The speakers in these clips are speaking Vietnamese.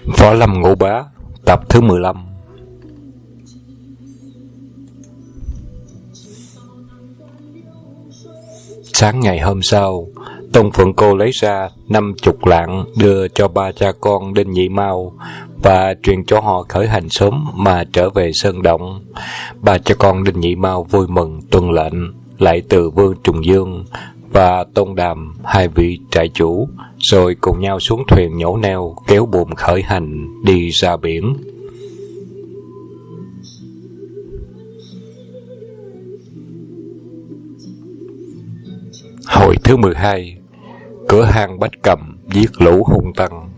Võ Lâm Ngũ Bá, tập thứ 15. Sáng ngày hôm sau, Tôn Phượng Cô lấy ra 50 lạng đưa cho ba cha con Đinh Nhị Mao và truyền cho họ khởi hành sớm mà trở về Sơn Động. Ba cha con Đinh Nhị Mao vui mừng tuân lệnh, lại từ Vương Trùng Dương và Tôn Đàm, hai vị trại chủ, rồi cùng nhau xuống thuyền nhổ neo kéo buồm khởi hành đi ra biển. Hồi thứ 12. Cửa hang Bách Cầm giết lũ hung tăng.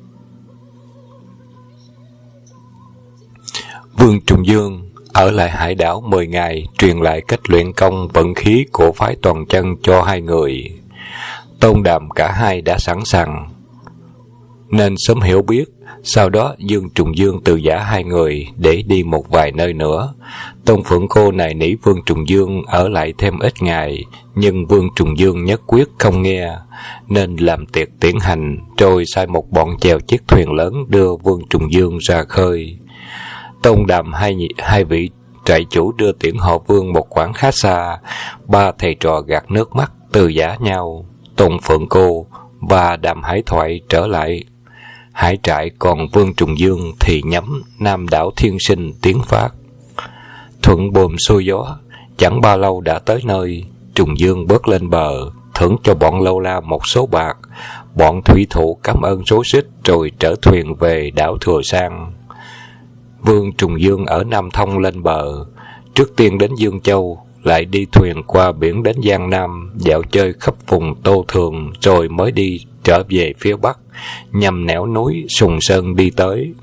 Vương Trùng Dương ở lại hải đảo 10 ngày, truyền lại cách luyện công vận khí của phái Toàn Chân cho hai người. Tôn Đàm cả hai đã sẵn sàng nên sớm hiểu biết. Sau đó Dương Trùng Dương từ giã hai người để đi một vài nơi nữa. Tôn Phượng Cô nài nỉ Vương Trùng Dương ở lại thêm ít ngày, nhưng Vương Trùng Dương nhất quyết không nghe, nên làm tiệc tiễn hành, rồi sai một bọn chèo chiếc thuyền lớn đưa Vương Trùng Dương ra khơi. Tôn Đàm hai vị trại chủ đưa tiễn họ Vương một quãng khá xa. Ba thầy trò gạt nước mắt từ giã nhau. Tôn Phượng Cô và Đàm Hải Thoại trở lại hải trại, còn Vương Trùng Dương thì nhắm Nam đảo Thiên Sinh tiến phát. Thuận buồm xuôi gió, chẳng bao lâu đã tới nơi. Trùng Dương bước lên bờ, thưởng cho bọn lâu la một số bạc. Bọn thủy thủ cảm ơn rối rít rồi trở thuyền về đảo Thừa Sang. Vương Trùng Dương ở Nam Thông lên bờ, trước tiên đến Dương Châu, lại đi thuyền qua biển đến Giang Nam, dạo chơi khắp vùng Tô Thường, rồi mới đi trở về phía Bắc, nhằm nẻo núi Sùng Sơn đi tới.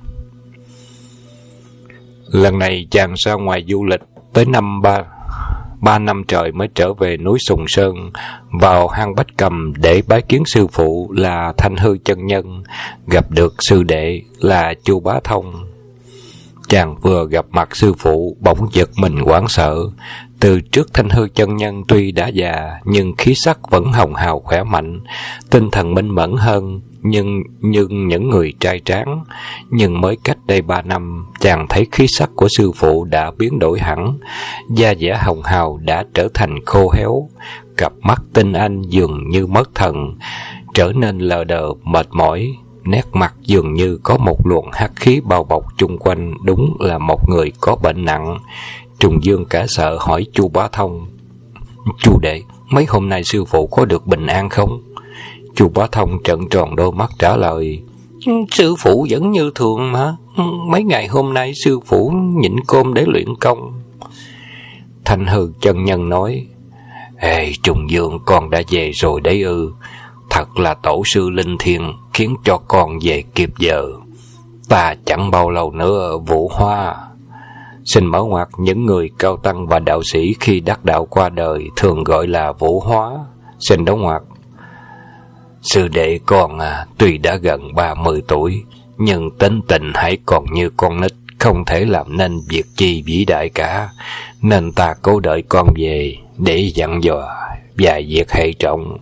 Lần này chàng ra ngoài du lịch tới ba năm trời mới trở về núi Sùng Sơn, vào hang Bách Cầm để bái kiến sư phụ là Thanh Hư chân nhân, gặp được sư đệ là Chu Bá Thông. Chàng vừa gặp mặt sư phụ bỗng giật mình hoảng sợ. Từ trước Thanh Hư chân nhân tuy đã già nhưng khí sắc vẫn hồng hào khỏe mạnh, tinh thần minh mẫn hơn nhưng những người trai tráng. Nhưng mới cách đây 3 năm, chàng thấy khí sắc của sư phụ đã biến đổi hẳn, da dẻ hồng hào đã trở thành khô héo, cặp mắt tinh anh dường như mất thần, trở nên lờ đờ mệt mỏi. Nét mặt dường như có một luồng hắc khí bao bọc chung quanh, đúng là một người có bệnh nặng. Trùng Dương cả sợ hỏi Chu Bá Thông: "Chu đệ, mấy hôm nay sư phụ có được bình an không?" Chu Bá Thông trợn tròn đôi mắt trả lời: "Sư phụ vẫn như thường mà. Mấy ngày hôm nay sư phụ nhịn cơm để luyện công." Thanh Hư chân nhân nói: "Ê Trùng Dương, con đã về rồi đấy ư? Thật là tổ sư linh thiêng khiến cho con về kịp giờ. Ta chẳng bao lâu nữa vũ hóa." Xin mở ngoặc, những người cao tăng và đạo sĩ khi đắc đạo qua đời thường gọi là vũ hóa. Xin đóng ngoặc. Sư đệ con tuy đã gần 30 tuổi, nhưng tính tình hãy còn như con nít, không thể làm nên việc chi vĩ đại cả, nên ta cố đợi con về để dặn dò vài việc hệ trọng.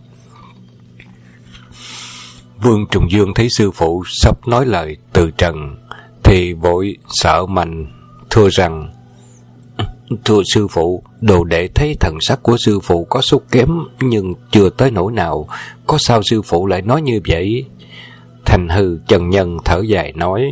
Vương Trùng Dương thấy sư phụ sắp nói lời từ trần thì vội sợ mạnh thưa rằng: "Thưa sư phụ, đồ đệ thấy thần sắc của sư phụ có sút kém, nhưng chưa tới nỗi nào. Có sao sư phụ lại nói như vậy?" Thanh Hư chân nhân thở dài nói: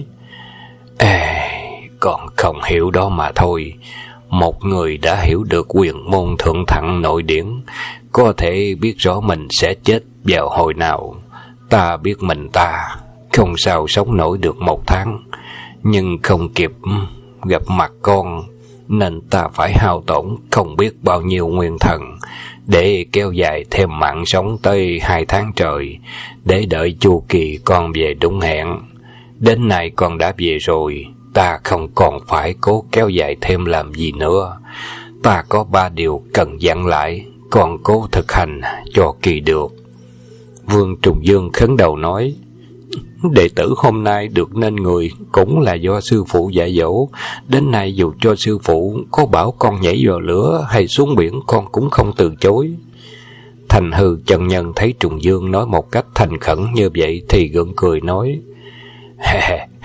"Còn không hiểu đó mà thôi. Một người đã hiểu được quyền môn thượng thặng nội điển, có thể biết rõ mình sẽ chết vào hồi nào. Ta biết mình ta không sao sống nổi được 1 tháng, nhưng không kịp gặp mặt con, nên ta phải hao tổn không biết bao nhiêu nguyên thần để kéo dài thêm mạng sống tới 2 tháng trời, để đợi chu kỳ con về đúng hẹn. Đến nay con đã về rồi, ta không còn phải cố kéo dài thêm làm gì nữa. Ta có 3 điều cần dặn lại, con cố thực hành cho kỳ được." Vương Trùng Dương khấn đầu nói: "Đệ tử hôm nay được nên người cũng là do sư phụ dạy dỗ. Đến nay dù cho sư phụ có bảo con nhảy vào lửa hay xuống biển, con cũng không từ chối." Thanh Hư chân nhân thấy Trùng Dương nói một cách thành khẩn như vậy thì gượng cười nói: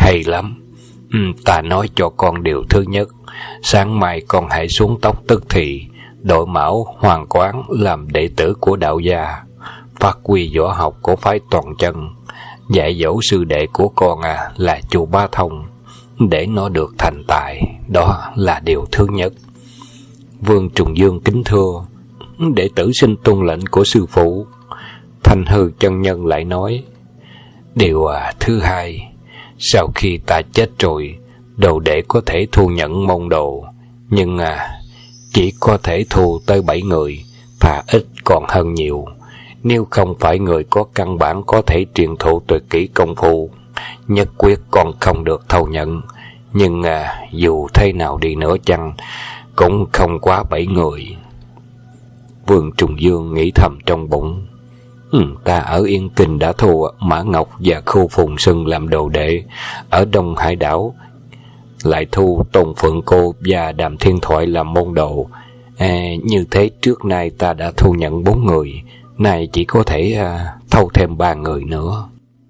Hay lắm. Ta nói cho con điều thứ nhất. Sáng mai con hãy xuống tóc tức thì, đội mão hoàng quán làm đệ tử của đạo gia, phát huy võ học của phái Toàn Chân, dạy dỗ sư đệ của con là Chu Bá Thông, để nó được thành tài. Đó là điều thứ nhất. Vương Trùng Dương kính thưa, đệ tử xin tuân lệnh của sư phụ. Thanh Hư chân nhân lại nói, điều thứ hai, sau khi ta chết rồi, đồ đệ có thể thu nhận môn đồ, nhưng chỉ có thể thu tới 7 người, thà ít còn hơn nhiều. Nếu không phải người có căn bản có thể truyền thụ tuyệt kỹ công phu, nhất quyết còn không được thâu nhận. Nhưng dù thế nào đi nữa chăng, cũng không quá 7 người. Vương Trùng Dương nghĩ thầm trong bụng, ta ở Yên Kinh đã thu Mã Ngọc và Khu Phùng Sưng làm đồ đệ, ở Đông Hải đảo lại thu Tôn Phượng Cô và Đàm Thiên Thoại làm môn đồ. Như thế trước nay ta đã thu nhận 4 người, nay chỉ có thể thâu thêm 3 người nữa.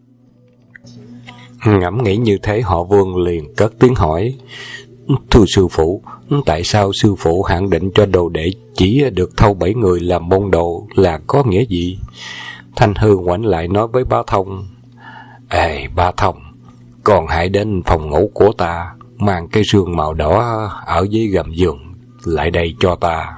Ngẫm nghĩ như thế, họ Vương liền cất tiếng hỏi, thưa sư phụ, tại sao sư phụ hạn định cho đồ đệ chỉ được thâu 7 người làm môn đồ, là có nghĩa gì? Thanh Hư ngoảnh lại nói với Bá Thông, Bá Thông, con hãy đến phòng ngủ của ta, mang cái rương màu đỏ ở dưới gầm giường lại đây cho ta.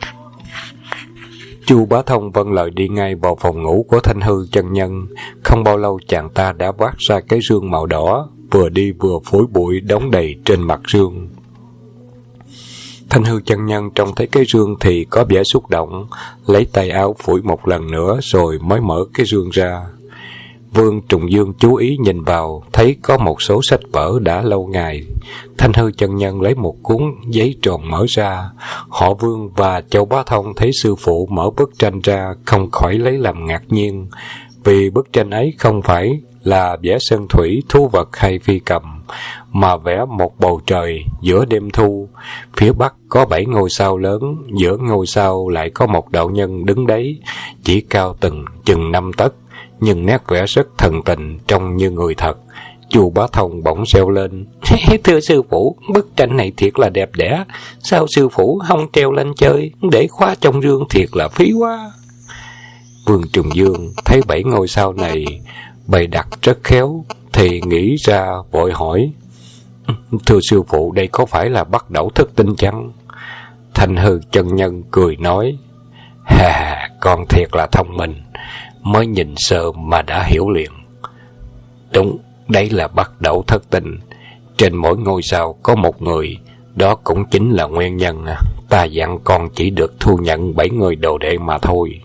Chu Bá Thông vâng lời đi ngay vào phòng ngủ của Thanh Hư chân nhân. Không bao lâu chàng ta đã vác ra cái rương màu đỏ, vừa đi vừa phủi bụi đóng đầy trên mặt rương. Thanh Hư chân nhân trông thấy cái rương thì có vẻ xúc động, lấy tay áo phủi một lần nữa rồi mới mở cái rương ra. Vương Trùng Dương chú ý nhìn vào, thấy có một số sách vở đã lâu ngày. Thanh Hư chân nhân lấy một cuốn giấy tròn mở ra. Họ Vương và Châu Bá Thông thấy sư phụ mở bức tranh ra, không khỏi lấy làm ngạc nhiên, vì bức tranh ấy không phải là vẽ sơn thủy, thú vật hay phi cầm, mà vẽ một bầu trời giữa đêm thu. Phía bắc có 7 ngôi sao lớn, giữa ngôi sao lại có một đạo nhân đứng đấy, chỉ cao chừng 5 tấc, nhưng nét vẽ rất thần tình, trông như người thật. Chu Bá Thông bỗng reo lên, thưa sư phụ, bức tranh này thiệt là đẹp đẽ, sao sư phụ không treo lên chơi, để khóa trong rương thiệt là phí quá. Vương Trùng Dương thấy 7 ngôi sao này bày đặt rất khéo, thì nghĩ ra vội hỏi, thưa sư phụ, đây có phải là Bắc Đẩu Thất Tinh chăng? Thanh Hư chân nhân cười nói, con thiệt là thông minh, mới nhìn sơ mà đã hiểu liền. Đúng, đấy là Bắc Đẩu Thất Tinh. Trên mỗi ngôi sao có một người, đó cũng chính là nguyên nhân ta dặn con chỉ được thu nhận 7 người đồ đệ mà thôi.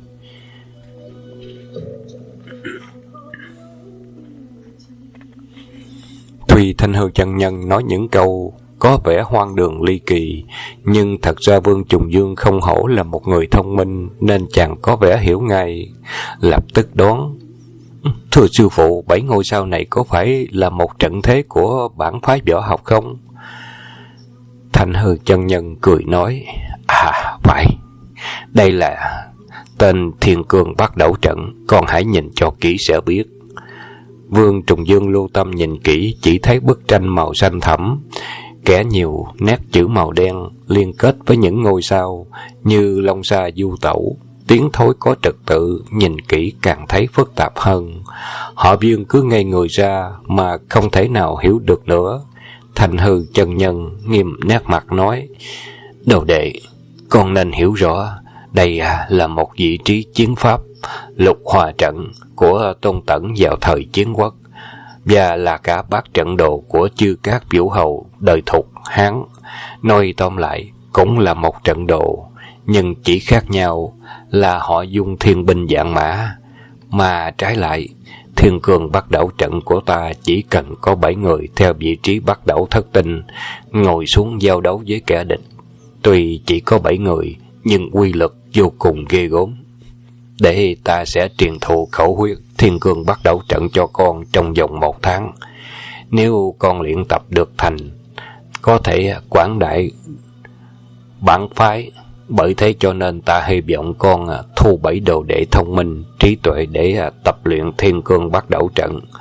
Tuy Thanh Hư chân nhân nói những câu có vẻ hoang đường ly kỳ, nhưng thật ra Vương Trùng Dương không hổ là một người thông minh, nên chàng có vẻ hiểu ngay, lập tức đoán, thưa sư phụ, 7 ngôi sao này có phải là một trận thế của bản phái võ học không? Thanh Hư chân nhân cười nói, phải, đây là tên Thiên Cương Bắt Đẩu Trận, con hãy nhìn cho kỹ sẽ biết. Vương Trùng Dương lưu tâm nhìn kỹ, chỉ thấy bức tranh màu xanh thẫm, kẻ nhiều nét chữ màu đen liên kết với những ngôi sao như long sa du tẩu, tiến thối có trật tự, nhìn kỹ càng thấy phức tạp hơn. Họ Vương cứ ngây người ra mà không thể nào hiểu được nữa. Thanh Hư chân nhân nghiêm nét mặt nói, đồ đệ, con nên hiểu rõ, đây là một vị trí chiến pháp Lục Hòa Trận của Tôn Tẩn vào thời chiến quốc, và là cả bát trận đồ của chư các vũ hầu đời Thục, Hán. Nói tóm lại, cũng là một trận đồ, nhưng chỉ khác nhau là họ dùng thiên binh vạn mã, mà trái lại, Thiên Cương Bắt Đẩu Trận của ta chỉ cần có 7 người theo vị trí Bắt Đẩu Thất Tinh, ngồi xuống giao đấu với kẻ địch. Tuy chỉ có 7 người, nhưng uy lực vô cùng ghê gớm. Để ta sẽ truyền thụ khẩu huyết Thiên Cương Bắt Đẩu Trận cho con trong vòng 1 tháng. Nếu con luyện tập được thành, có thể quảng đại bản phái. Bởi thế cho nên ta hy vọng con thu 7 đồ đệ thông minh, trí tuệ để tập luyện Thiên Cương Bắt Đẩu Trận.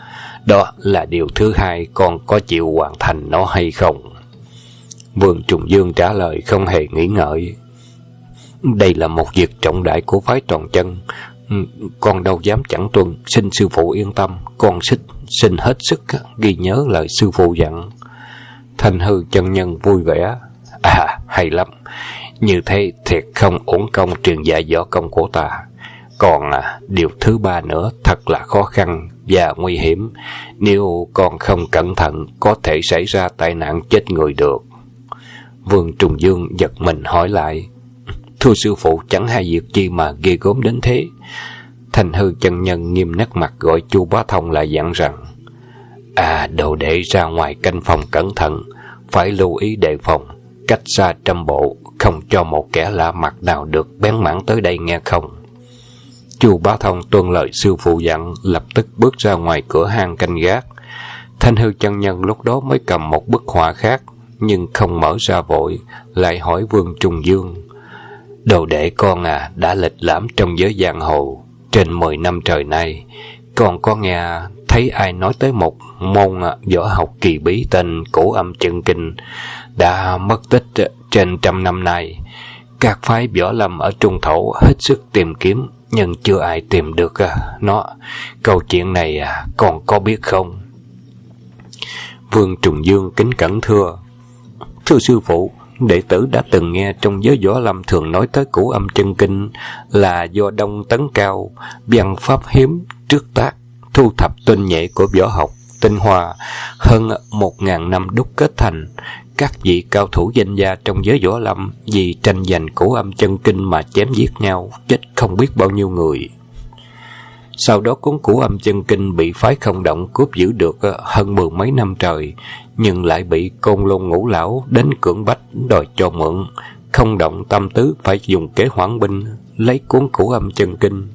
Đó là điều thứ hai, con có chịu hoàn thành nó hay không? Vương Trùng Dương trả lời không hề nghĩ ngợi. Đây là một việc trọng đại của phái Toàn Chân, con đâu dám chẳng tuân, xin sư phụ yên tâm, con xin hết sức ghi nhớ lời sư phụ dặn. Thanh Hư chân nhân vui vẻ. Hay lắm, như thế thiệt không uổng công truyền dạy võ công của ta. Còn điều thứ ba nữa thật là khó khăn và nguy hiểm, nếu con không cẩn thận có thể xảy ra tai nạn chết người được. Vương Trùng Dương giật mình hỏi lại. Thưa sư phụ, chẳng hay việc chi mà ghê gớm đến thế? Thanh Hư chân nhân nghiêm nét mặt gọi Chu Bá Thông lại dặn rằng: đồ đệ ra ngoài canh phòng cẩn thận, phải lưu ý đề phòng, cách xa 100 bộ, không cho một kẻ lạ mặt nào được bén mảng tới đây nghe không? Chu Bá Thông tuân lời sư phụ dặn, lập tức bước ra ngoài cửa hang canh gác. Thanh Hư chân nhân lúc đó mới cầm một bức họa khác, nhưng không mở ra vội, lại hỏi Vương Trùng Dương: Đồ đệ con đã lịch lãm trong giới giang hồ trên 10 năm trời nay, con có nghe thấy ai nói tới một môn võ học kỳ bí tên Cổ Âm Chân Kinh đã mất tích trên 100 năm nay. Các phái võ lâm ở Trung Thổ hết sức tìm kiếm, nhưng chưa ai tìm được nó. Câu chuyện này con có biết không? Vương Trùng Dương kính cẩn thưa: Thưa sư phụ, đệ tử đã từng nghe trong giới võ lâm thường nói tới Cổ Âm Chân Kinh là do Đông Tấn Cao văn pháp hiếm trước tác, thu thập tinh nhuệ của võ học tinh hoa hơn 1000 năm đúc kết thành. Các vị cao thủ danh gia trong giới võ lâm vì tranh giành Cổ Âm Chân Kinh mà chém giết nhau, chết không biết bao nhiêu người. Sau đó cuốn Cổ Âm Chân Kinh bị phái Không Động cướp giữ được hơn 10 mấy năm trời, nhưng lại bị Côn Lôn Ngũ Lão đến cưỡng bách đòi cho mượn. Không Động tâm tứ phải dùng kế hoãn binh lấy cuốn Cổ Âm Chân Kinh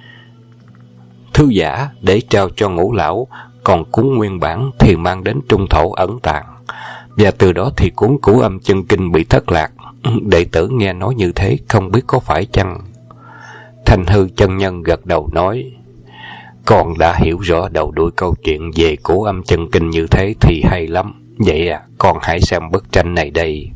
thư giả để trao cho Ngũ Lão, còn cuốn nguyên bản thì mang đến Trung Thổ ẩn tàng, và từ đó thì cuốn Cổ Âm Chân Kinh bị thất lạc. Đệ tử nghe nói như thế, không biết có phải chăng? Thanh Hư chân nhân gật đầu nói: Con đã hiểu rõ đầu đuôi câu chuyện về Cổ Âm Chân Kinh như thế thì hay lắm. Vậy con hãy xem bức tranh này đây.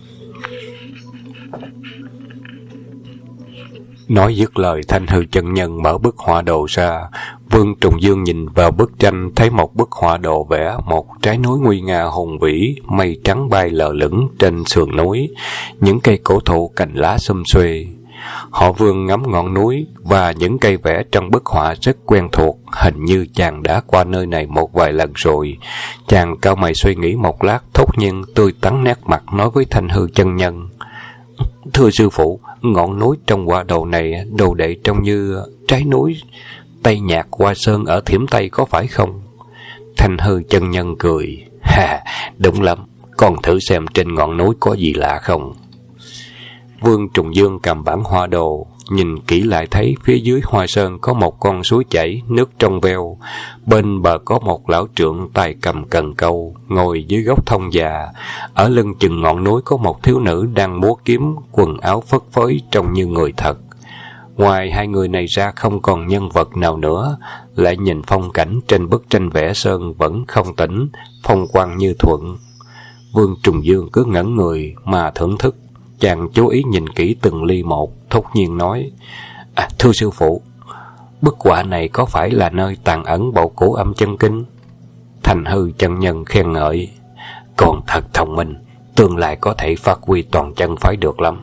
Nói dứt lời, Thanh Hư chân nhân mở bức họa đồ ra. Vương Trùng Dương nhìn vào bức tranh, thấy một bức họa đồ vẽ một trái núi nguy nga hùng vĩ, mây trắng bay lờ lững trên sườn núi, những cây cổ thụ cành lá xum xuê. Họ Vương ngắm ngọn núi và những cây vẽ trong bức họa rất quen thuộc, hình như chàng đã qua nơi này một vài lần rồi. Chàng cau mày suy nghĩ một lát, thốt nhiên tươi tắn nét mặt nói với Thanh Hư chân nhân: Thưa sư phụ, ngọn núi trong họa đồ này, đồ đệ trông như trái núi Tây Nhạc Hoa Sơn ở Thiểm Tây có phải không? Thanh Hư chân nhân cười: Đúng lắm, con thử xem trên ngọn núi có gì lạ không? Vương Trùng Dương cầm bản họa đồ, nhìn kỹ lại thấy phía dưới Hoa Sơn có một con suối chảy, nước trong veo. Bên bờ có một lão trượng tay cầm cần câu, ngồi dưới gốc thông già. Ở lưng chừng ngọn núi có một thiếu nữ đang múa kiếm, quần áo phất phới trông như người thật. Ngoài hai người này ra không còn nhân vật nào nữa. Lại nhìn phong cảnh trên bức tranh vẽ sơn vẫn không tĩnh, phong quang như thuận. Vương Trùng Dương cứ ngẩn người mà thưởng thức. Chàng chú ý nhìn kỹ từng ly một, thốt nhiên nói: Thưa sư phụ, bức họa này có phải là nơi tàng ẩn bộ Cổ Âm Chân Kinh? Thanh Hư chân nhân khen ngợi: Còn thật thông minh, tương lai có thể phát huy toàn chân phái được lắm.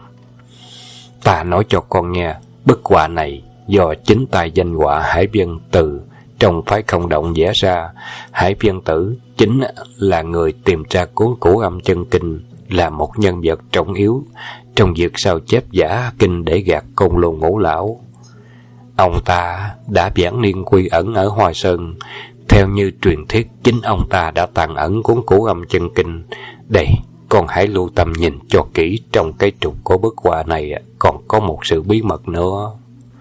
Ta nói cho con nghe, bức họa này do chính tay danh họa Hải Vân Từ trong phái Không Động vẽ ra. Hải Vân Tử chính là người tìm ra cuốn Cổ Âm Chân Kinh, là một nhân vật trọng yếu trong việc sao chép giả kinh để gạt Côn Lôn Ngũ Lão. Ông ta đã giảng niên quy ẩn ở Hoa Sơn. Theo như truyền thuyết, chính ông ta đã tàng ẩn cuốn Cổ Âm Chân Kinh. Đây, con hãy lưu tâm nhìn cho kỹ, trong cái trục của bức họa này còn có một sự bí mật nữa.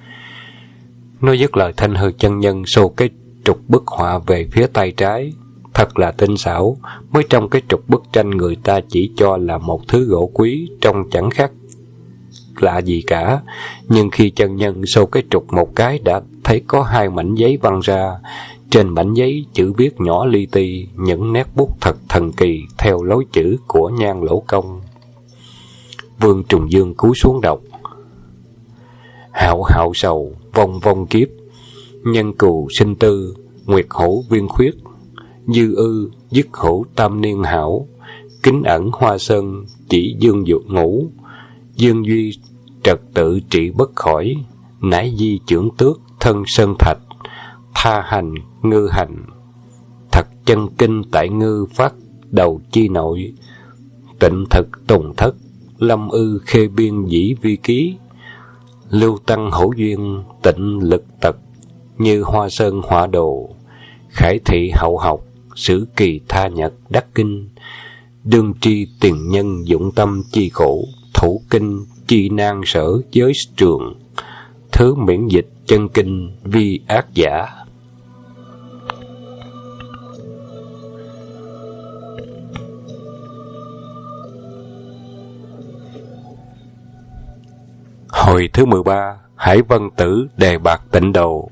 Nói dứt lời, Thanh Hư chân nhân xô cái trục bức họa về phía tay trái. Thật là tinh xảo, mới trong cái trục bức tranh người ta chỉ cho là một thứ gỗ quý, trông chẳng khác lạ gì cả. Nhưng khi chân nhân xô cái trục một cái đã thấy có hai mảnh giấy văng ra. Trên mảnh giấy chữ viết nhỏ li ti, những nét bút thật thần kỳ theo lối chữ của Nhan Lỗ Công. Vương Trùng Dương cúi xuống đọc: Hạo hạo sầu, vong vong kiếp, nhân cù sinh tư, nguyệt hổ viên khuyết, dư ư dứt hổ tam niên hảo, kính ẩn hoa sơn, chỉ dương dược ngủ, dương duy trật tự trị bất khỏi, nãi di trưởng tước, thân sơn thạch, tha hành ngư hành, thật chân kinh tại ngư phát đầu chi nội, tịnh thực tùng thất, lâm ư khê biên dĩ vi ký, lưu tăng hổ duyên, tịnh lực tật, như hoa sơn họa đồ, khải thị hậu học, sử kỳ tha nhật đắc kinh, đương tri tiền nhân dụng tâm chi khổ, thủ kinh chi nan sở giới trường, thứ miễn dịch chân kinh vi ác giả. Hồi thứ 13, Hải Vân Tử đề bạt tịnh độ.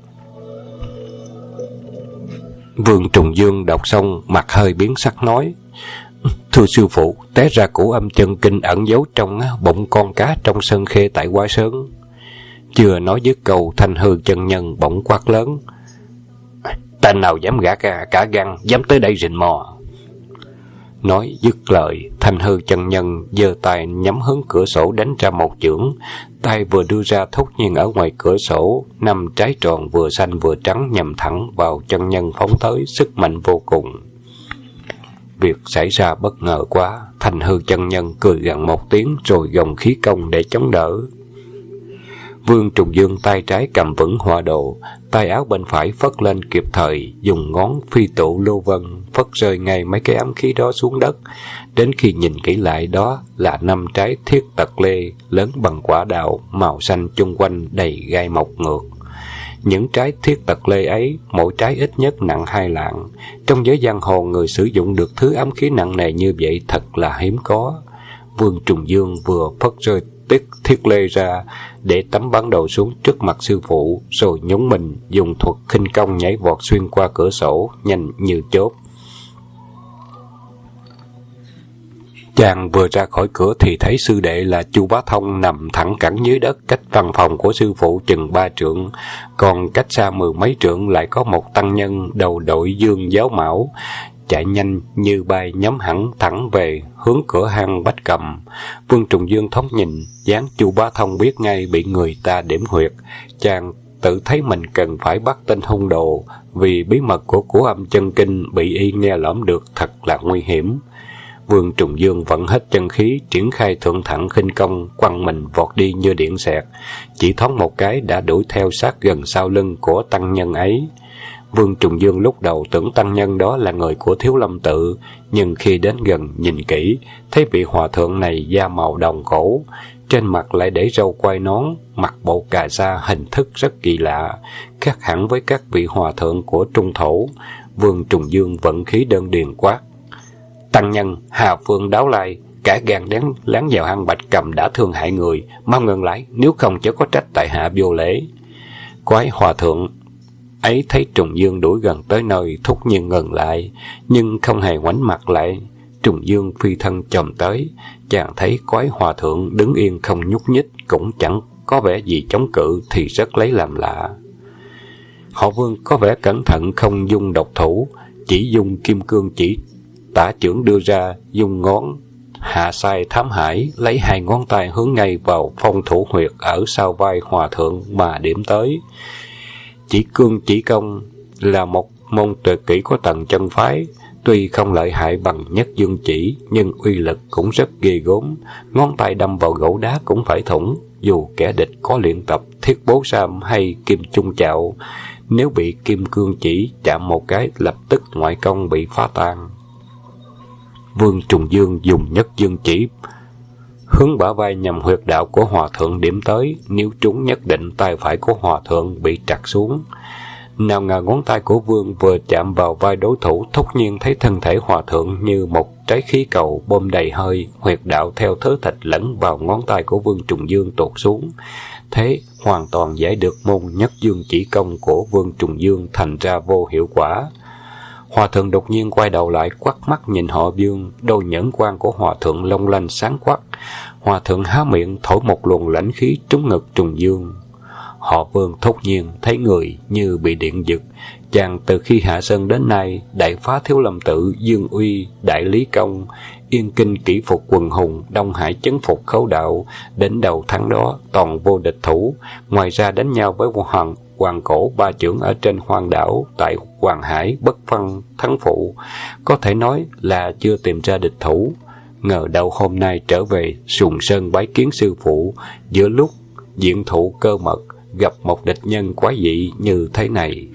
Vương Trùng Dương đọc xong, mặt hơi biến sắc nói: Thưa sư phụ, té ra Cửu Âm chân kinh ẩn giấu trong bụng con cá trong sơn khê tại Hoa Sơn. Chưa nói dứt câu, Thanh Hư chân nhân bỗng quát lớn: Tên nào dám gã cả gan, dám tới đây rình mò. Nói dứt lời, Thanh Hư chân nhân giơ tay nhắm hướng cửa sổ đánh ra một chưởng. Tay vừa đưa ra, thốt nhiên ở ngoài cửa sổ 5 trái tròn vừa xanh vừa trắng nhằm thẳng vào chân nhân phóng tới, sức mạnh vô cùng. Việc xảy ra bất ngờ quá, Thanh Hư chân nhân cười gằn một tiếng rồi gồng khí công để chống đỡ. Vương Trùng Dương tay trái cầm vững họa đồ, tay áo bên phải phất lên kịp thời, dùng ngón phi tụ lô vân phất rơi ngay mấy cái ám khí đó xuống đất. Đến khi nhìn kỹ lại, đó là 5 trái thiết tật lê lớn bằng quả đào, màu xanh chung quanh đầy gai mọc ngược. Những trái thiết tật lê ấy, mỗi trái ít nhất nặng 2 lạng. Trong giới giang hồ, người sử dụng được thứ ám khí nặng nề như vậy thật là hiếm có. Vương Trùng Dương vừa phất rơi thiết lê ra để tấm bản đồ xuống trước mặt sư phụ, rồi nhúng mình dùng thuật khinh công nhảy vọt xuyên qua cửa sổ, nhanh như chớp. Chàng vừa ra khỏi cửa thì thấy sư đệ là Chu Bá Thông nằm thẳng cẳng dưới đất, cách văn phòng của sư phụ chừng 3 trượng, còn cách xa 10 mấy trượng lại có một tăng nhân đầu đội dương giáo mão, chạy nhanh như bay nhắm hẳn thẳng về hướng cửa hang Bách Cầm. Vương Trùng Dương thoáng nhìn, dáng Chu Bá Thông biết ngay bị người ta điểm huyệt. Chàng tự thấy mình cần phải bắt tên hung đồ, vì bí mật của Cửu Âm chân kinh bị y nghe lỏm được thật là nguy hiểm. Vương Trùng Dương vận hết chân khí, triển khai thượng thẳng khinh công, quăng mình vọt đi như điện xẹt, chỉ thoáng một cái đã đuổi theo sát gần sau lưng của tăng nhân ấy. Vương Trùng Dương lúc đầu tưởng tăng nhân đó là người của Thiếu Lâm Tự, nhưng khi đến gần nhìn kỹ, thấy vị hòa thượng này da màu đồng cổ, trên mặt lại để râu quai nón, mặc bộ cà sa hình thức rất kỳ lạ, khác hẳn với các vị hòa thượng của Trung Thổ. Vương Trùng Dương vận khí đơn điền quát: Tăng nhân, Hà Phương Đáo Lai, cả gan láng vào hang Bạch Cầm đã thương hại người, mau ngừng lại, nếu không chớ có trách tại hạ vô lễ. Quái hòa thượng ấy thấy Trùng Dương đuổi gần tới nơi, thốt nhiên ngừng lại, nhưng không hề ngoảnh mặt lại. Trùng Dương phi thân chồm tới, chàng thấy quái hòa thượng đứng yên không nhúc nhích, cũng chẳng có vẻ gì chống cự, thì rất lấy làm lạ. Họ Vương có vẻ cẩn thận, không dung độc thủ, chỉ dùng kim cương chỉ tả chưởng đưa ra, dùng ngón hạ sai thám hải, lấy 2 ngón tay hướng ngay vào phong thủ huyệt ở sau vai hòa thượng mà điểm tới. Chỉ cương chỉ công là một môn tuyệt kỹ của Tần chân phái, tuy không lợi hại bằng Nhất Dương chỉ, nhưng uy lực cũng rất ghê gớm. Ngón tay đâm vào gỗ đá cũng phải thủng, dù kẻ địch có luyện tập thiết bố sam hay kim chung chạo, nếu bị kim cương chỉ chạm một cái, lập tức ngoại công bị phá tan. Vương Trùng Dương dùng Nhất Dương chỉ hướng bả vai nhằm huyệt đạo của hòa thượng điểm tới, nếu trúng nhất định tay phải của hòa thượng bị trật xuống. Nào ngờ ngón tay của Vương vừa chạm vào vai đối thủ, thốt nhiên thấy thân thể hòa thượng như một trái khí cầu bơm đầy hơi, huyệt đạo theo thớ thịt lẫn vào ngón tay của Vương Trùng Dương tuột xuống. thế hoàn toàn giải được môn nhất dương chỉ công của Vương Trùng Dương, thành ra vô hiệu quả. Hòa thượng đột nhiên quay đầu lại quắt mắt nhìn họ Vương, đôi nhẫn quan của hòa thượng long lanh sáng quắc. Hòa thượng há miệng thổi một luồng lãnh khí trúng ngực Trùng Dương. Họ Vương thốt nhiên thấy người như bị điện giật. Chàng từ khi hạ sơn đến nay, đại phá Thiếu Lâm Tự, Dương Uy, Đại Lý Công, Yên Kinh kỷ phục quần hùng, Đông Hải chấn phục khấu đạo, đến đầu tháng đó toàn vô địch thủ. Ngoài ra đánh nhau với Hoàng Cổ ba trưởng ở trên hoang đảo, tại Hoàng Hải, bất phân thắng phụ, có thể nói là chưa tìm ra địch thủ. Ngờ đâu hôm nay trở về Sùng Sơn bái kiến sư phụ, giữa lúc diện thụ cơ mật, gặp một địch nhân quái dị như thế này.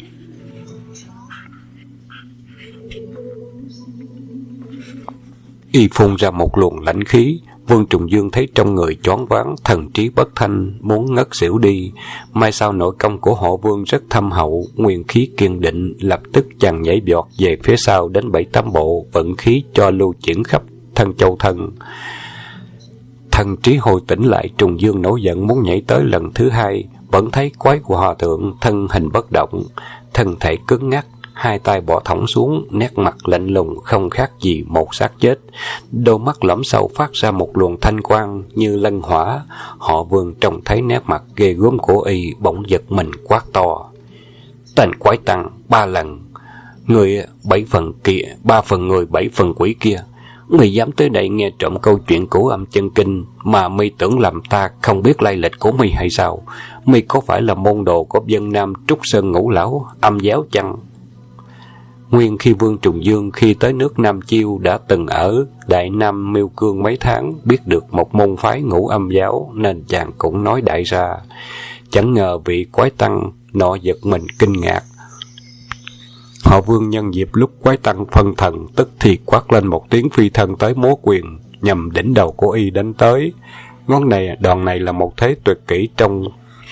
Y phun ra một luồng lãnh khí. Vương Trùng Dương thấy trong người choáng váng, thần trí bất thanh, muốn ngất xỉu đi. Mai sau nội công của họ Vương rất thâm hậu, nguyên khí kiên định, lập tức chàng nhảy vọt về phía sau đến 7-8 bộ, vận khí cho lưu chuyển khắp thân châu thân. Thần trí hồi tỉnh lại, Trùng Dương nổi giận muốn nhảy tới lần thứ hai, vẫn thấy quái của hòa thượng thân hình bất động, thân thể cứng ngắc, hai tay bỏ thõng xuống, nét mặt lạnh lùng không khác gì một xác chết. Đôi mắt lõm sâu phát ra một luồng thanh quang như lân hỏa. Họ Vương trông thấy nét mặt ghê gớm của y, bỗng giật mình quát to: "Tên quái tăng, 3 lần người 7 phần kia, 3 phần người 7 phần quỷ kia, người dám tới đây nghe trộm câu chuyện của Âm Chân Kinh mà mi tưởng làm ta không biết lai lịch của mi hay sao? Mi có phải là môn đồ của Vân Nam Trúc Sơn Ngũ Lão Âm giáo chăng?" Nguyên khi Vương Trùng Dương khi tới nước Nam Chiêu đã từng ở Đại Nam Miêu Cương mấy tháng, biết được một môn phái Ngũ Âm giáo nên chàng cũng nói đại ra. Chẳng ngờ vị quái tăng nọ giật mình kinh ngạc. Họ Vương nhân dịp lúc quái tăng phân thần, tức thì quát lên một tiếng phi thân tới múa quyền, nhằm đỉnh đầu của y đánh tới. Đòn này là một thế tuyệt kỹ trong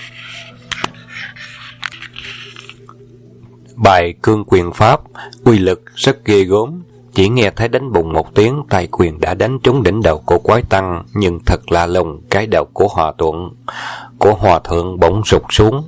bài Cương Quyền Pháp, uy lực rất ghê gớm. Chỉ nghe thấy đánh bùng một tiếng, tay quyền đã đánh trúng đỉnh đầu của quái tăng, nhưng thật lạ lùng, cái đầu của hòa thượng bỗng sụt xuống.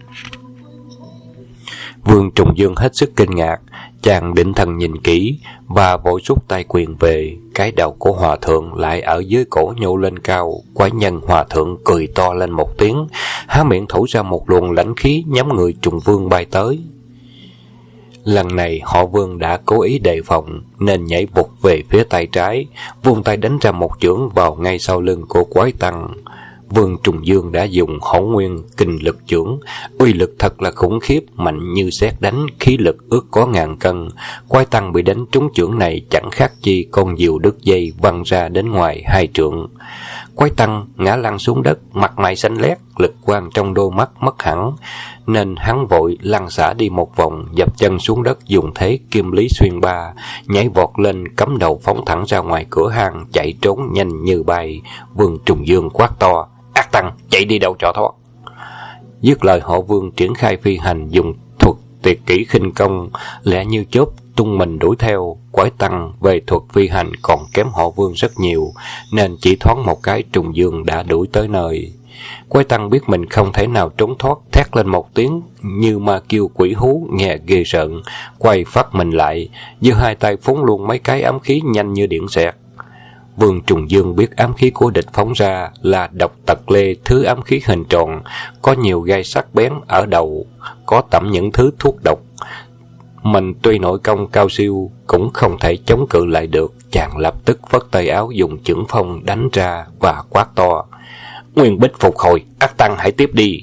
Vương Trùng Dương hết sức kinh ngạc, chàng định thần nhìn kỹ và vội rút tay quyền về. Cái đầu của hòa thượng lại ở dưới cổ nhô lên cao. Quái nhân hòa thượng cười to lên một tiếng, há miệng thổi ra một luồng lãnh khí nhắm người Trùng Vương bay tới. Lần này họ Vương đã cố ý đề phòng nên nhảy vụt về phía tay trái, vung tay đánh ra một chưởng vào ngay sau lưng của quái tăng. Vương Trùng Dương đã dùng Hỗn Nguyên Kinh Lực chưởng, uy lực thật là khủng khiếp, mạnh như sét đánh, khí lực ước có 1000 cân. Quái tăng bị đánh trúng chưởng này chẳng khác chi con diều đứt dây văng ra đến ngoài 2 trượng. Quái tăng ngã lăn xuống đất, mặt mày xanh lét, lực quang trong đôi mắt mất hẳn, nên hắn vội lăn xả đi một vòng, dập chân xuống đất dùng thế kim lý xuyên ba, nhảy vọt lên cắm đầu phóng thẳng ra ngoài cửa hang, chạy trốn nhanh như bay. Vương Trùng Dương quát to: "Ác tăng, chạy đi đâu cho thoát!" Dứt lời họ Vương triển khai phi hành, dùng thuật tuyệt kỹ khinh công, lẹ như chớp tung mình đuổi theo. Quái tăng về thuật phi hành còn kém họ Vương rất nhiều, nên chỉ thoáng một cái Trùng Dương đã đuổi tới nơi. Quái tăng biết mình không thể nào trốn thoát, thét lên một tiếng như ma kêu quỷ hú nghe ghê rợn, quay phát mình lại, giơ hai tay phóng luôn mấy cái ám khí nhanh như điện xẹt. Vương Trùng Dương biết ám khí của địch phóng ra là độc tật lê, thứ ám khí hình tròn, có nhiều gai sắc bén ở đầu, có tẩm những thứ thuốc độc. Mình tuy nội công cao siêu cũng không thể chống cự lại được. Chàng lập tức phất tay áo dùng chưởng phong đánh ra và quát to: "Nguyên bích phục hồi, ác tăng hãy tiếp đi!"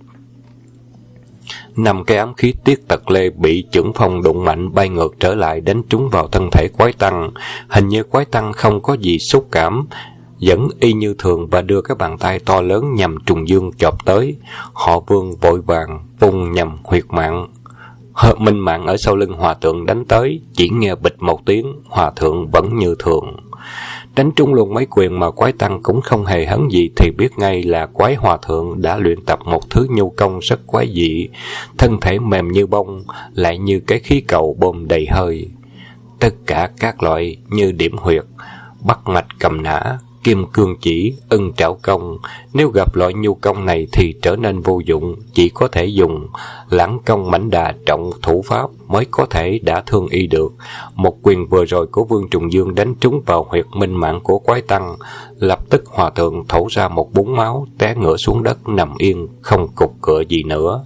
5 cái ám khí tiết tật lê bị chưởng phong đụng mạnh bay ngược trở lại, đánh trúng vào thân thể quái tăng. Hình như quái tăng không có gì xúc cảm, vẫn y như thường và đưa cái bàn tay to lớn nhằm Trùng Dương chộp tới. Họ Vương vội vàng vung nhằm huyệt mạng. Minh mạng ở sau lưng hòa thượng đánh tới, chỉ nghe bịch một tiếng, hòa thượng vẫn như thường. Đánh trúng luôn mấy quyền mà quái tăng cũng không hề hấn gì thì biết ngay là quái hòa thượng đã luyện tập một thứ nhu công rất quái dị, thân thể mềm như bông, lại như cái khí cầu bơm đầy hơi. Tất cả các loại như điểm huyệt, bắt mạch cầm nã, kim cương chỉ, ưng trảo công. Nếu gặp loại nhu công này thì trở nên vô dụng, chỉ có thể dùng lãng công mãnh đà trọng thủ pháp mới có thể đả thương y được. Một quyền vừa rồi của Vương Trùng Dương đánh trúng vào huyệt minh mạng của quái tăng, lập tức hòa thượng thổ ra một búng máu, té ngửa xuống đất nằm yên, không cục cựa gì nữa.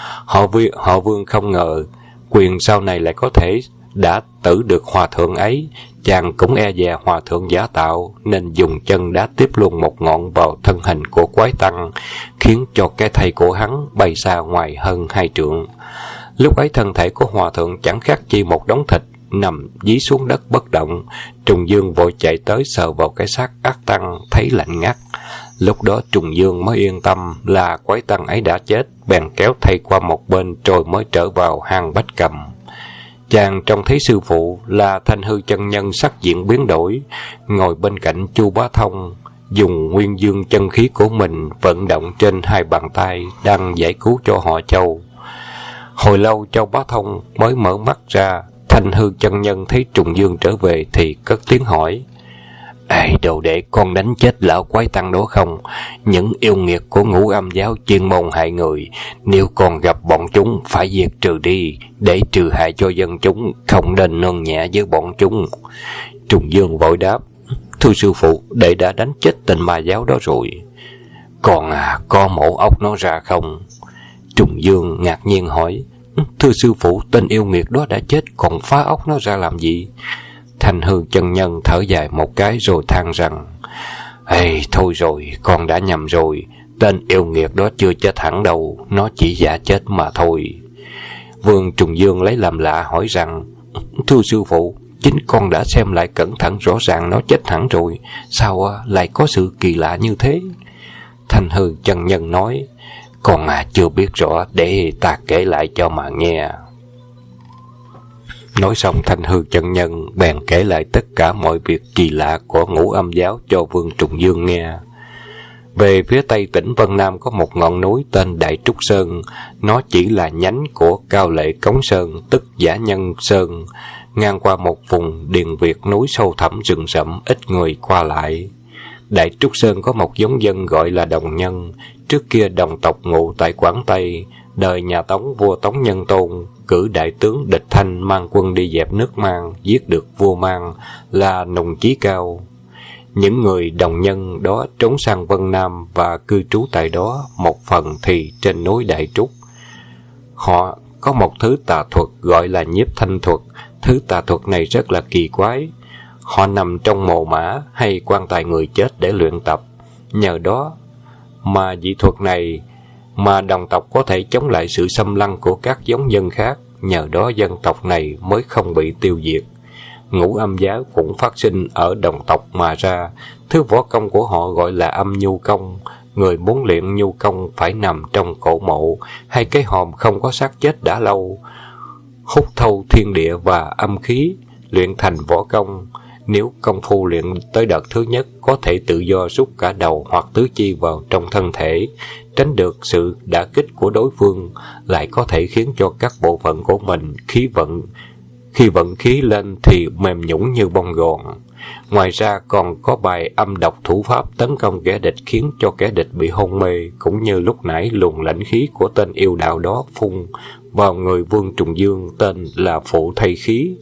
Họ Vương không ngờ quyền sau này lại có thể đã tử được hòa thượng ấy. Chàng cũng e dè hòa thượng giả tạo, nên dùng chân đá tiếp luôn một ngọn vào thân hình của quái tăng, khiến cho cái thây của hắn bay xa ngoài hơn 2 trượng. Lúc ấy thân thể của hòa thượng chẳng khác chi một đống thịt, nằm dí xuống đất bất động. Trùng Dương vội chạy tới sờ vào cái xác ác tăng, thấy lạnh ngắt. Lúc đó Trùng Dương mới yên tâm là quái tăng ấy đã chết, bèn kéo thây qua một bên rồi mới trở vào hang Bách Cầm. Chàng trông thấy sư phụ là Thanh Hư chân nhân sắc diện biến đổi, ngồi bên cạnh Chu Bá Thông, dùng nguyên dương chân khí của mình vận động trên 2 bàn tay, đang giải cứu cho họ Châu. Hồi lâu Châu Bá Thông mới mở mắt ra. Thanh Hư chân nhân thấy Trùng Dương trở về thì cất tiếng hỏi: "Ê đồ đệ, con đánh chết lão quái tăng đó không? Những yêu nghiệt của Ngũ Âm giáo chuyên môn hại người, nếu còn gặp bọn chúng phải diệt trừ đi, để trừ hại cho dân chúng, không nên nương nhẹ với bọn chúng." Trùng Dương vội đáp: "Thưa sư phụ, đệ đã đánh chết tên ma giáo đó rồi." "Còn có mổ ốc nó ra không?" Trùng Dương ngạc nhiên hỏi: "Thưa sư phụ, tên yêu nghiệt đó đã chết, còn phá ốc nó ra làm gì?" Thanh Hư chân nhân thở dài một cái rồi than rằng: "Ê, thôi rồi, con đã nhầm rồi. Tên yêu nghiệt đó chưa chết hẳn đâu, nó chỉ giả chết mà thôi." Vương Trùng Dương lấy làm lạ hỏi rằng: "Thưa sư phụ, chính con đã xem lại cẩn thận, rõ ràng nó chết hẳn rồi, sao lại có sự kỳ lạ như thế?" Thanh Hư chân nhân nói: "Con chưa biết rõ, để ta kể lại cho mà nghe." Nói xong, Thanh Hư chân nhân bèn kể lại tất cả mọi việc kỳ lạ của Ngũ Âm giáo cho Vương Trùng Dương nghe. Về phía tây tỉnh Vân Nam có một ngọn núi tên Đại Trúc Sơn. Nó chỉ là nhánh của Cao Lệ Cống Sơn, tức Giả Nhân Sơn, ngang qua một vùng điền Việt núi sâu thẳm rừng rậm, ít người qua lại. Đại Trúc Sơn có một giống dân gọi là Đồng Nhân. Trước kia đồng tộc ngụ tại Quảng Tây, đời nhà Tống vua Tống Nhân Tôn cử đại tướng Địch Thanh mang quân đi dẹp nước Mang, giết được vua Mang là Nùng Chí Cao. Những người Đồng Nhân đó trốn sang Vân Nam và cư trú tại đó, một phần thì trên núi Đại Trúc. Họ có một thứ tà thuật gọi là nhiếp thanh thuật. Thứ tà thuật này rất là kỳ quái. Họ nằm trong mồ mả hay quan tài người chết để luyện tập. Nhờ đó mà dị thuật này mà đồng tộc có thể chống lại sự xâm lăng của các giống dân khác. Nhờ đó dân tộc này mới không bị tiêu diệt. Ngũ Âm giáo cũng phát sinh ở đồng tộc mà ra. Thứ võ công của họ gọi là âm nhu công. Người muốn luyện nhu công phải nằm trong cổ mộ hay cái hòm không có xác chết đã lâu, hút thâu thiên địa và âm khí, luyện thành võ công. Nếu công phu luyện tới đợt thứ nhất, có thể tự do rút cả đầu hoặc tứ chi vào trong thân thể, tránh được sự đả kích của đối phương, lại có thể khiến cho các bộ phận của mình khi vận khí lên thì mềm nhũn như bông gòn. Ngoài ra còn có bài âm độc thủ pháp tấn công kẻ địch, khiến cho kẻ địch bị hôn mê, cũng như lúc nãy luồng lãnh khí của tên yêu đạo đó phun vào người Vương Trùng Dương, tên là Phụ Thây Khí.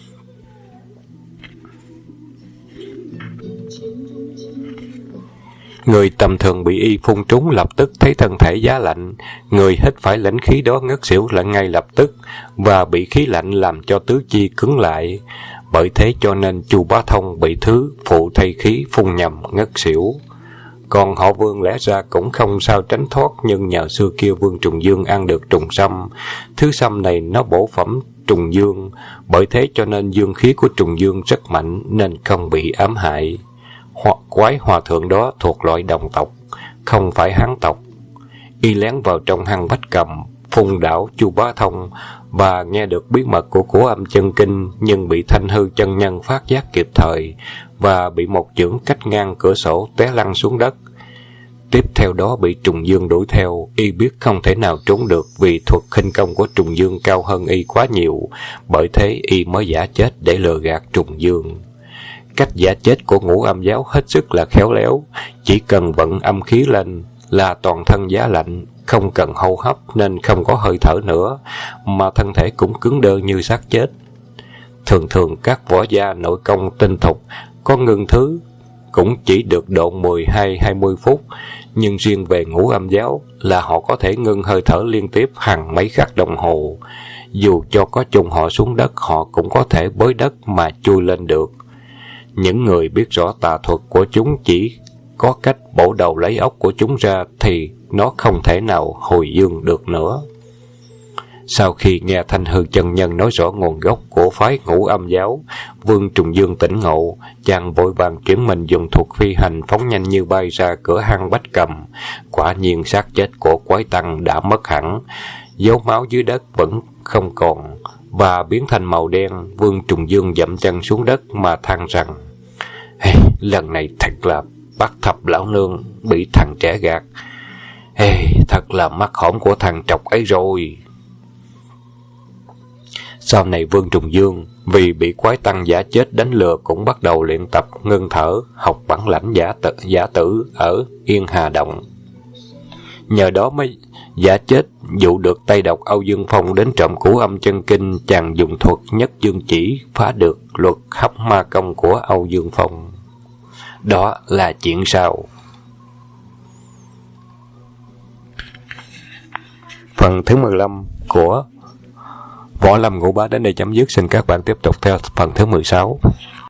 Người tầm thường bị y phun trúng lập tức thấy thân thể giá lạnh, người hít phải lãnh khí đó ngất xỉu lại ngay lập tức, và bị khí lạnh làm cho tứ chi cứng lại. Bởi thế cho nên Chu Bá Thông bị thứ Phụ Thây Khí phun nhầm ngất xỉu. Còn họ Vương lẽ ra cũng không sao tránh thoát, nhưng nhờ xưa kia Vương Trùng Dương ăn được trùng sâm. Thứ sâm này nó bổ phẩm trùng dương, bởi thế cho nên dương khí của trùng dương rất mạnh nên không bị ám hại. Quái hòa thượng đó thuộc loại đồng tộc, không phải Hán tộc. Y lén vào trong hang Bách Cầm, phun đảo Chu Bá Thông và nghe được bí mật của Cổ Âm Chân Kinh, nhưng bị Thanh Hư chân nhân phát giác kịp thời và bị một chưởng cách ngang cửa sổ té lăn xuống đất. Tiếp theo đó bị Trùng Dương đuổi theo, y biết không thể nào trốn được vì thuật khinh công của Trùng Dương cao hơn y quá nhiều, bởi thế y mới giả chết để lừa gạt Trùng Dương. Cách giả chết của Ngũ Âm giáo hết sức là khéo léo, chỉ cần vận âm khí lên là toàn thân giá lạnh, không cần hô hấp nên không có hơi thở nữa, mà thân thể cũng cứng đơ như xác chết. Thường thường các võ gia nội công tinh thục có ngưng thứ cũng chỉ được độ 12-20 phút, nhưng riêng về Ngũ Âm giáo là họ có thể ngưng hơi thở liên tiếp hàng mấy khắc đồng hồ. Dù cho có chôn họ xuống đất, họ cũng có thể bới đất mà chui lên được. Những người biết rõ tà thuật của chúng chỉ có cách bổ đầu lấy óc của chúng ra thì nó không thể nào hồi dương được nữa. Sau khi nghe Thanh Hư chân nhân nói rõ nguồn gốc của phái Ngũ Âm giáo, Vương Trùng Dương tỉnh ngộ, chàng vội vàng chuyển mình dùng thuật phi hành phóng nhanh như bay ra cửa hang Bách Cầm. Quả nhiên xác chết của quái tăng đã mất hẳn, dấu máu dưới đất vẫn không còn và biến thành màu đen. Vương Trùng Dương dậm chân xuống đất mà than rằng: lần này thật là bắt Thập lão nương bị thằng trẻ gạt. Thật là mắc hỏng của thằng trọc ấy rồi. Sau này Vương Trùng Dương vì bị quái tăng giả chết đánh lừa cũng bắt đầu luyện tập ngưng thở, học bản lãnh giả tử ở Yên Hà Động. Nhờ đó mới giả chết dụ được Tây Độc Âu Dương Phong đến trộm Cửu Âm chân kinh. Chàng dùng thuật Nhất Dương chỉ phá được luật hấp ma công của Âu Dương Phong. Đó là chuyện sau. Phần thứ 15 của Võ Lâm Ngũ Bá đến đây chấm dứt. Xin các bạn tiếp tục theo phần thứ 16.